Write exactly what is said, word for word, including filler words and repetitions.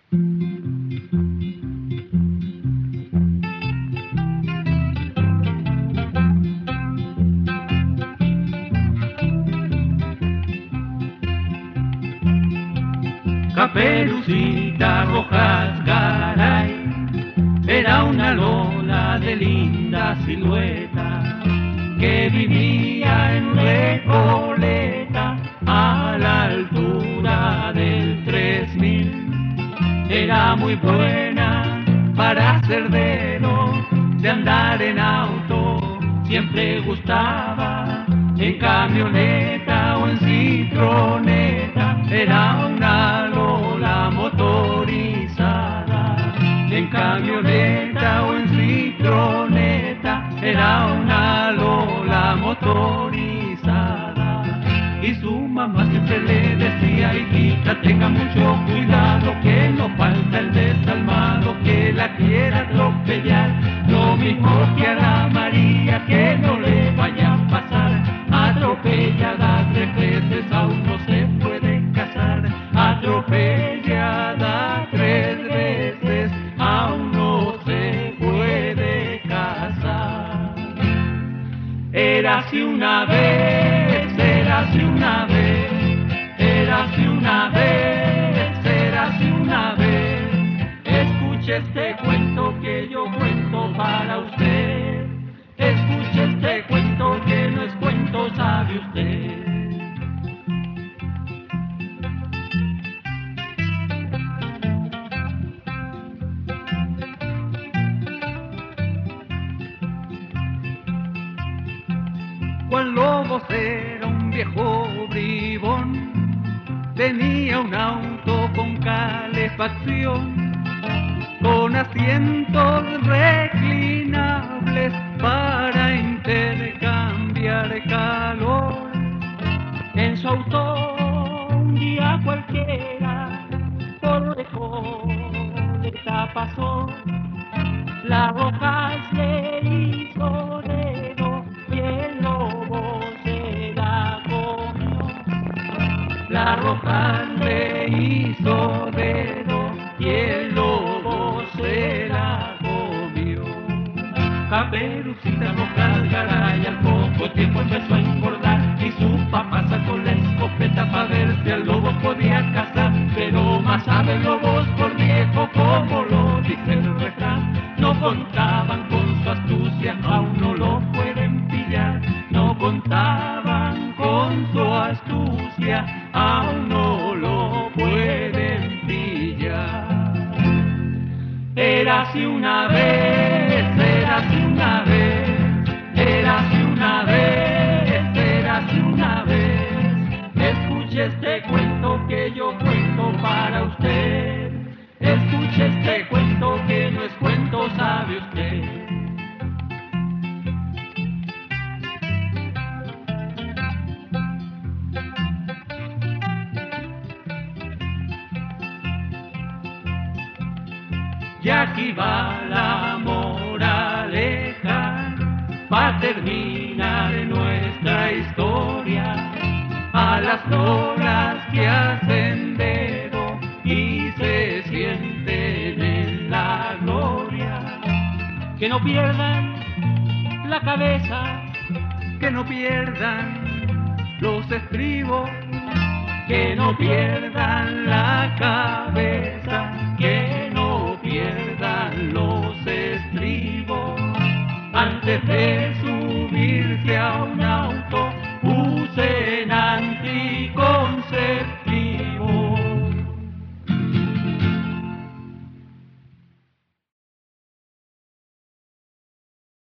Caperucita Rojas Garay era una lola de linda silueta que vivía en Recoleta a la altura del tres mil. Era muy buena para ser dedo, de andar en auto siempre gustaba, en camioneta o en citroneta. Era una lola motorizada, en camioneta o en citroneta. Era una lola motorizada. Y su mamá siempre le decía: hijita, tenga mucho cuidado, que no falta el desalmado que la quiera atropellar. Lo mismo que a la María, que no le vaya a pasar. Atropellada tres veces aún no se puede casar. Atropellada tres veces aún no se puede casar. Érase una vez, érase una vez, érase una vez, érase una vez. Escuche este cuento que yo cuento para usted. Escuche este cuento que no es cuento, sabe usted. Juan Lobos era un viejo bribón, tenía un auto con calefacción, con asientos reclinables para intercambiar calor. En su auto un día cualquiera por Recoleta pasó. La Rojas le hizo dedo y el lobo se la comió. La Rojas le hizo dedo y el lobo se la comió. Caperucita Rojas Garay al poco tiempo empezó a engordar, y su papá sacó la escopeta para ver si al lobo podía cazar. Pero más sabe lobos por viejo, como lo dice el refrán. No contaban con su astucia, aún no lo pueden pillar. No contaban con su astucia, aún no lo pueden pillar. Érase una vez, érase una vez, érase una vez, érase una vez. Escuche este cuento que yo cuento para usted. Escuche este cuento que no es cuento, sabe usted. Y aquí va la moraleja, para terminar nuestra historia. A las lolas que hacen dedo y se sienten en la gloria, que no pierdan la cabeza, que no pierdan los estribos, que no pierdan la cabeza, que no pierdan los estribos. Antes de